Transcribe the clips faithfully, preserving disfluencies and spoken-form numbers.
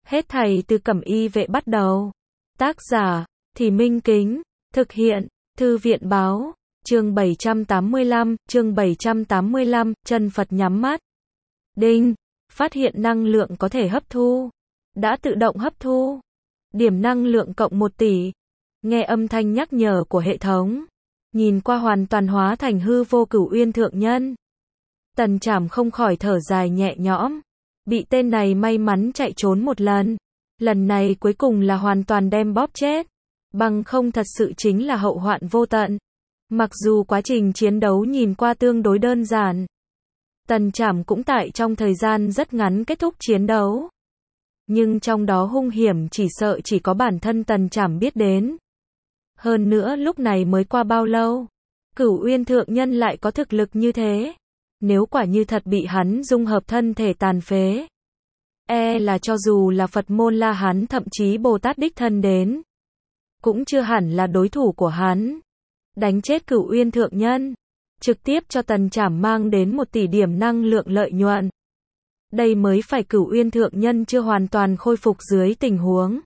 Hết thảy từ Cẩm Y Vệ bắt đầu. Tác giả, Thì Minh Kính. Thực hiện, Thư viện Báo. Chương bảy trăm tám mươi lăm, chương bảy trăm tám mươi lăm, chân Phật nhắm mắt. Đinh, phát hiện năng lượng có thể hấp thu. Đã tự động hấp thu. Điểm năng lượng cộng một tỷ. Nghe âm thanh nhắc nhở của hệ thống. Nhìn qua hoàn toàn hóa thành hư vô Cửu Uyên Thượng Nhân. Tần Trảm không khỏi thở dài nhẹ nhõm. Bị tên này may mắn chạy trốn một lần. Lần này cuối cùng là hoàn toàn đem bóp chết. Bằng không thật sự chính là hậu hoạn vô tận. Mặc dù quá trình chiến đấu nhìn qua tương đối đơn giản. Tần Trảm cũng tại trong thời gian rất ngắn kết thúc chiến đấu. Nhưng trong đó hung hiểm chỉ sợ chỉ có bản thân Tần Trảm biết đến. Hơn nữa lúc này mới qua bao lâu. Cửu Uyên Thượng Nhân lại có thực lực như thế. Nếu quả như thật bị hắn dung hợp thân thể tàn phế. E là cho dù là Phật môn La Hán thậm chí Bồ Tát đích thân đến. Cũng chưa hẳn là đối thủ của hắn. Đánh chết Cửu Uyên Thượng Nhân. Trực tiếp cho Tần Trảm mang đến một tỷ điểm năng lượng lợi nhuận. Đây mới phải Cửu Uyên Thượng Nhân chưa hoàn toàn khôi phục dưới tình huống.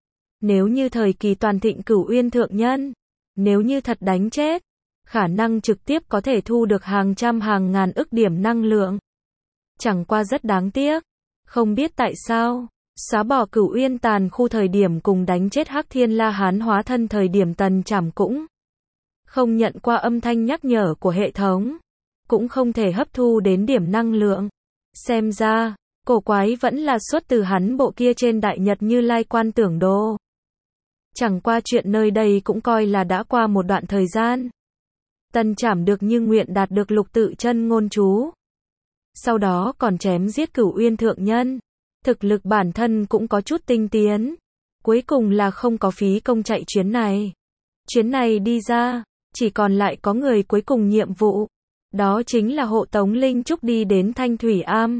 Nếu như thời kỳ toàn thịnh Cửu Uyên Thượng Nhân. Nếu như thật đánh chết. Khả năng trực tiếp có thể thu được hàng trăm hàng ngàn ức điểm năng lượng. Chẳng qua rất đáng tiếc. Không biết tại sao. Xóa bỏ Cửu Uyên tàn khu thời điểm cùng đánh chết Hắc Thiên La Hán hóa thân thời điểm Tần Trảm cũng không nhận qua âm thanh nhắc nhở của hệ thống. Cũng không thể hấp thu đến điểm năng lượng. Xem ra, cổ quái vẫn là xuất từ hắn bộ kia trên Đại Nhật Như Lai Quan Tưởng Đô. Chẳng qua chuyện nơi đây cũng coi là đã qua một đoạn thời gian. Tần Trảm được như nguyện đạt được lục tự chân ngôn chú. Sau đó còn chém giết Cửu Uyên Thượng Nhân. Thực lực bản thân cũng có chút tinh tiến. Cuối cùng là không có phí công chạy chuyến này. Chuyến này đi ra, chỉ còn lại có người cuối cùng nhiệm vụ. Đó chính là hộ tống Linh Trúc đi đến Thanh Thủy Am.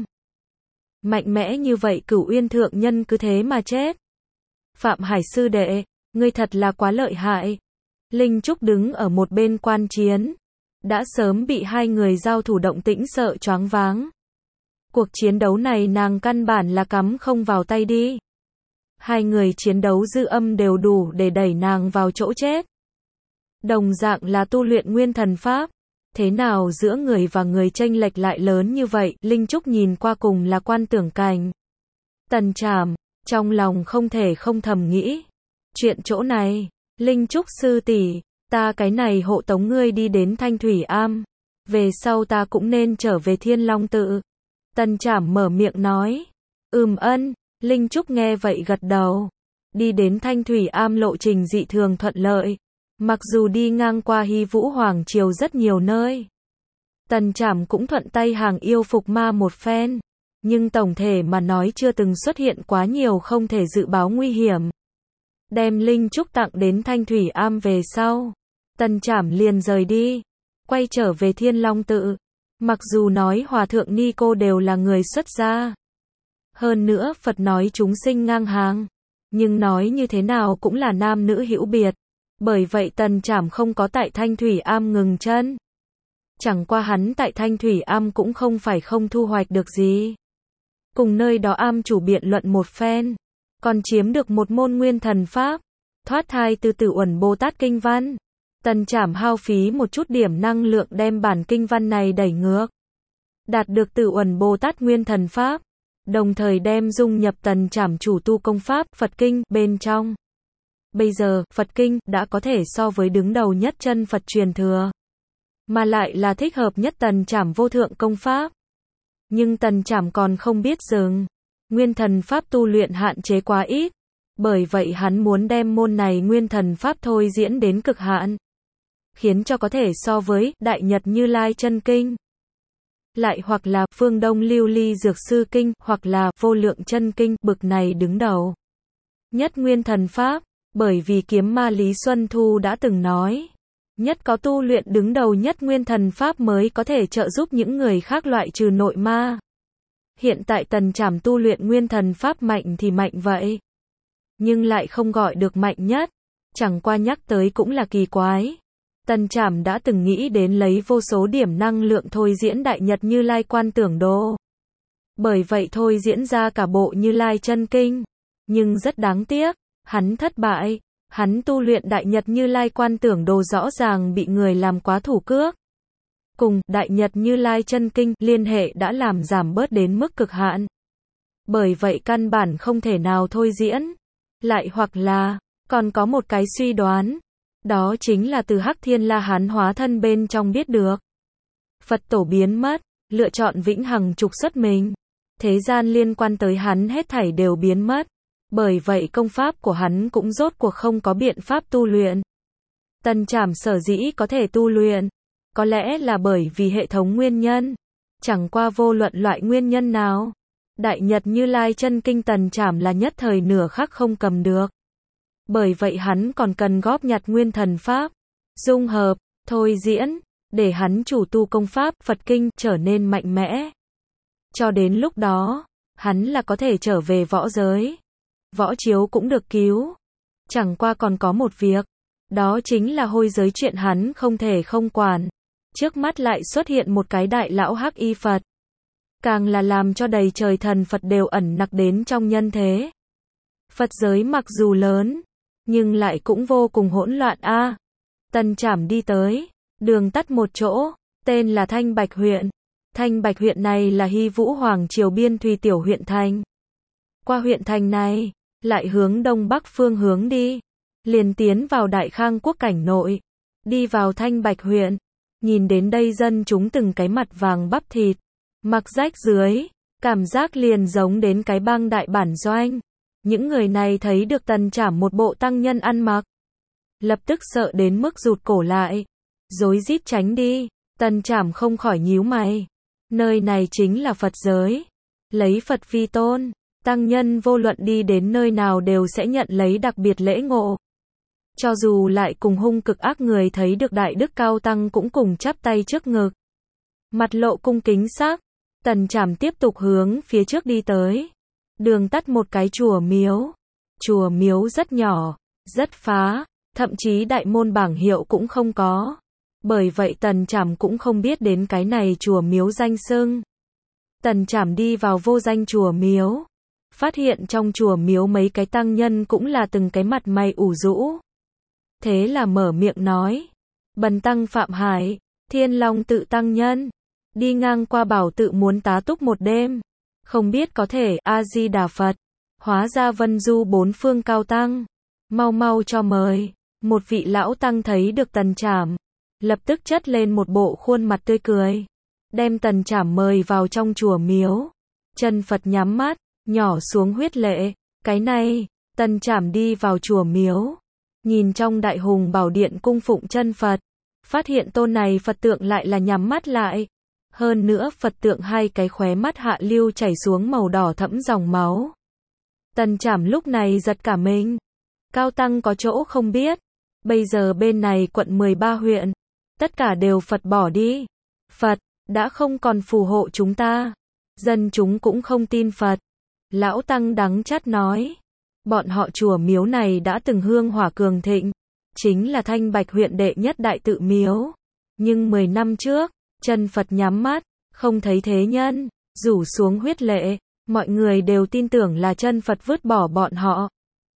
Mạnh mẽ như vậy Cửu Uyên Thượng Nhân cứ thế mà chết. Phạm Hải sư đệ, ngươi thật là quá lợi hại. Linh Trúc đứng ở một bên quan chiến. Đã sớm bị hai người giao thủ động tĩnh sợ choáng váng. Cuộc chiến đấu này nàng căn bản là cắm không vào tay đi. Hai người chiến đấu dư âm đều đủ để đẩy nàng vào chỗ chết. Đồng dạng là tu luyện nguyên thần pháp. Thế nào giữa người và người chênh lệch lại lớn như vậy? Linh Trúc nhìn qua cùng là Quan Tưởng Cảnh. Tần Trảm, trong lòng không thể không thầm nghĩ. Chuyện chỗ này, Linh Trúc sư tỷ, ta cái này hộ tống ngươi đi đến Thanh Thủy Am. Về sau ta cũng nên trở về Thiên Long Tự. Tần Trảm mở miệng nói. Ừm ân, Linh Trúc nghe vậy gật đầu. Đi đến Thanh Thủy Am lộ trình dị thường thuận lợi. Mặc dù đi ngang qua Hy Vũ Hoàng Triều rất nhiều nơi. Tần Trảm cũng thuận tay hàng yêu phục ma một phen. Nhưng tổng thể mà nói chưa từng xuất hiện quá nhiều không thể dự báo nguy hiểm. Đem Linh Trúc tặng đến Thanh Thủy Am về sau. Tần Trảm liền rời đi. Quay trở về Thiên Long Tự. Mặc dù nói Hòa Thượng Ni Cô đều là người xuất gia. Hơn nữa Phật nói chúng sinh ngang hàng. Nhưng nói như thế nào cũng là nam nữ hữu biệt. Bởi vậy Tần Trảm không có tại Thanh Thủy Am ngừng chân. Chẳng qua hắn tại Thanh Thủy Am cũng không phải không thu hoạch được gì. Cùng nơi đó am chủ biện luận một phen. Còn chiếm được một môn nguyên thần pháp. Thoát thai từ Tử Uẩn Bồ Tát Kinh Văn. Tần Trảm hao phí một chút điểm năng lượng đem bản kinh văn này đẩy ngược. Đạt được Tử Uẩn Bồ Tát Nguyên Thần Pháp. Đồng thời đem dung nhập Tần Trảm chủ tu công pháp Phật Kinh bên trong. Bây giờ, Phật Kinh đã có thể so với đứng đầu nhất chân Phật truyền thừa. Mà lại là thích hợp nhất Tần Trảm vô thượng công pháp. Nhưng Tần Trảm còn không biết dừng. Nguyên thần pháp tu luyện hạn chế quá ít. Bởi vậy hắn muốn đem môn này nguyên thần pháp thôi diễn đến cực hạn. Khiến cho có thể so với Đại Nhật Như Lai Chân Kinh. Lại hoặc là Phương Đông Lưu Ly Dược Sư Kinh hoặc là Vô Lượng Chân Kinh bực này đứng đầu. Nhất nguyên thần pháp. Bởi vì Kiếm Ma Lý Xuân Thu đã từng nói. Nhất có tu luyện đứng đầu nhất nguyên thần pháp mới có thể trợ giúp những người khác loại trừ nội ma. Hiện tại Tần Trảm tu luyện nguyên thần pháp mạnh thì mạnh vậy. Nhưng lại không gọi được mạnh nhất. Chẳng qua nhắc tới cũng là kỳ quái. Tần Trảm đã từng nghĩ đến lấy vô số điểm năng lượng thôi diễn Đại Nhật Như Lai Quan Tưởng Đô. Bởi vậy thôi diễn ra cả bộ Như Lai Chân Kinh. Nhưng rất đáng tiếc, hắn thất bại. Hắn tu luyện Đại Nhật Như Lai Quan Tưởng Đồ rõ ràng bị người làm quá thủ cước. Cùng Đại Nhật Như Lai Chân Kinh liên hệ đã làm giảm bớt đến mức cực hạn. Bởi vậy căn bản không thể nào thôi diễn. Lại hoặc là, còn có một cái suy đoán. Đó chính là từ Hắc Thiên La Hán hóa thân bên trong biết được. Phật tổ biến mất, lựa chọn vĩnh hằng trục xuất mình. Thế gian liên quan tới hắn hết thảy đều biến mất. Bởi vậy công pháp của hắn cũng rốt cuộc không có biện pháp tu luyện. Tần Trảm sở dĩ có thể tu luyện, có lẽ là bởi vì hệ thống nguyên nhân. Chẳng qua vô luận loại nguyên nhân nào. Đại Nhật Như Lai Chân Kinh Tần Trảm là nhất thời nửa khắc không cầm được. Bởi vậy hắn còn cần góp nhặt nguyên thần pháp, dung hợp, thôi diễn, để hắn chủ tu công pháp Phật Kinh trở nên mạnh mẽ. Cho đến lúc đó, hắn là có thể trở về võ giới. Võ Chiếu cũng được cứu. Chẳng qua còn có một việc, đó chính là hôi giới chuyện hắn không thể không quản. Trước mắt lại xuất hiện một cái đại lão Hắc Y Phật. Càng là làm cho đầy trời thần Phật đều ẩn nặc đến trong nhân thế. Phật giới mặc dù lớn, nhưng lại cũng vô cùng hỗn loạn a. À, Tần Trảm đi tới, đường tắt một chỗ, tên là Thanh Bạch huyện. Thanh Bạch huyện này là Hy Vũ Hoàng triều biên thùy tiểu huyện thành. Qua huyện thành này, lại hướng đông bắc phương hướng đi, liền tiến vào Đại Khang quốc cảnh nội, đi vào Thanh Bạch huyện, nhìn đến đây dân chúng từng cái mặt vàng bắp thịt, mặc rách dưới, cảm giác liền giống đến cái bang đại bản doanh. Những người này thấy được Tần Trảm một bộ tăng nhân ăn mặc, lập tức sợ đến mức rụt cổ lại, rối rít tránh đi. Tần Trảm không khỏi nhíu mày. Nơi này chính là Phật giới, lấy Phật vi tôn, tăng nhân vô luận đi đến nơi nào đều sẽ nhận lấy đặc biệt lễ ngộ. Cho dù lại cùng hung cực ác người thấy được đại đức cao tăng cũng cùng chắp tay trước ngực, mặt lộ cung kính sắc. Tần Trảm tiếp tục hướng phía trước đi tới. Đường tắt một cái chùa miếu. Chùa miếu rất nhỏ, rất phá, thậm chí đại môn bảng hiệu cũng không có. Bởi vậy Tần Trảm cũng không biết đến cái này chùa miếu danh xưng. Tần Trảm đi vào vô danh chùa miếu, phát hiện trong chùa miếu mấy cái tăng nhân cũng là từng cái mặt mày ủ rũ. Thế là mở miệng nói, bần tăng Phạm Hải, Thiên Long tự tăng nhân, đi ngang qua bảo tự muốn tá túc một đêm, không biết có thể. A Di Đà Phật. Hóa ra Vân Du bốn phương cao tăng, mau mau cho mời. Một vị lão tăng thấy được Tần Trảm, lập tức chất lên một bộ khuôn mặt tươi cười, đem Tần Trảm mời vào trong chùa miếu. Chân Phật nhắm mắt, nhỏ xuống huyết lệ. Cái này, Tần Trảm đi vào chùa miếu, nhìn trong Đại Hùng Bảo Điện cung phụng chân Phật, phát hiện tôn này Phật tượng lại là nhắm mắt lại. Hơn nữa Phật tượng hai cái khóe mắt hạ lưu chảy xuống màu đỏ thẫm dòng máu. Tần Trảm lúc này giật cả mình. Cao tăng có chỗ không biết. Bây giờ bên này quận mười ba huyện, tất cả đều Phật bỏ đi. Phật đã không còn phù hộ chúng ta. Dân chúng cũng không tin Phật. Lão tăng đắng chát nói. Bọn họ chùa miếu này đã từng hương hỏa cường thịnh. Chính là Thanh Bạch huyện đệ nhất đại tự miếu. Nhưng mười năm trước, chân Phật nhắm mắt, không thấy thế nhân, rủ xuống huyết lệ. Mọi người đều tin tưởng là chân Phật vứt bỏ bọn họ.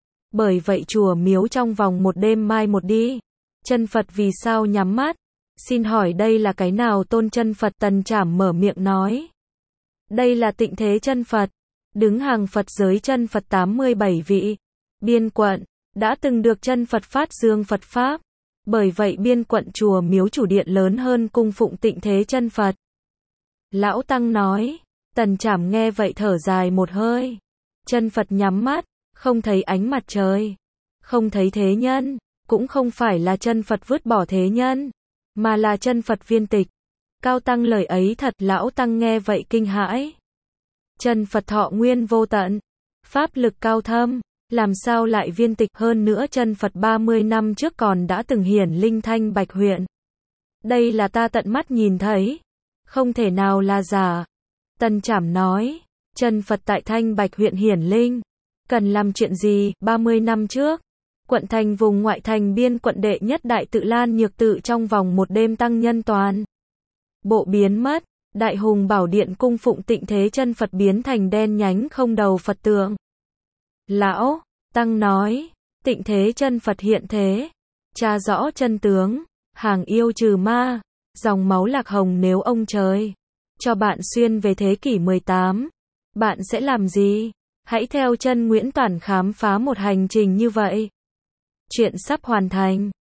Bởi vậy chùa miếu trong vòng một đêm mai một đi. Chân Phật vì sao nhắm mắt? Xin hỏi đây là cái nào tôn chân Phật? Tần Trảm mở miệng nói. Đây là Tịnh Thế chân Phật. Đứng hàng Phật giới chân Phật tám mươi bảy vị. Biên quận, đã từng được chân Phật phát dương Phật Pháp. Bởi vậy biên quận chùa miếu chủ điện lớn hơn cung phụng Tịnh Thế chân Phật. Lão Tăng nói. Tần Trảm nghe vậy thở dài một hơi. Chân Phật nhắm mắt, không thấy ánh mặt trời, không thấy thế nhân, cũng không phải là chân Phật vứt bỏ thế nhân, mà là chân Phật viên tịch. Cao tăng lời ấy thật. Lão Tăng nghe vậy kinh hãi. Chân Phật thọ nguyên vô tận, pháp lực cao thâm, làm sao lại viên tịch? Hơn nữa chân Phật ba mươi năm trước còn đã từng hiển linh Thanh Bạch huyện. Đây là ta tận mắt nhìn thấy, không thể nào là giả. Tần Trảm nói, chân Phật tại Thanh Bạch huyện hiển linh, cần làm chuyện gì? ba mươi năm trước, quận thành vùng ngoại thành biên quận đệ nhất đại tự Lan Nhược tự trong vòng một đêm tăng nhân toàn bộ biến mất. Đại Hùng Bảo Điện cung phụng Tịnh Thế chân Phật biến thành đen nhánh không đầu Phật tượng. Lão Tăng nói, tịnh thế chân Phật hiện thế, tra rõ chân tướng, hàng yêu trừ ma, dòng máu lạc hồng nếu ông trời cho bạn xuyên về thế kỷ mười tám, bạn sẽ làm gì? Hãy theo chân Nguyễn Toản khám phá một hành trình như vậy. Chuyện sắp hoàn thành.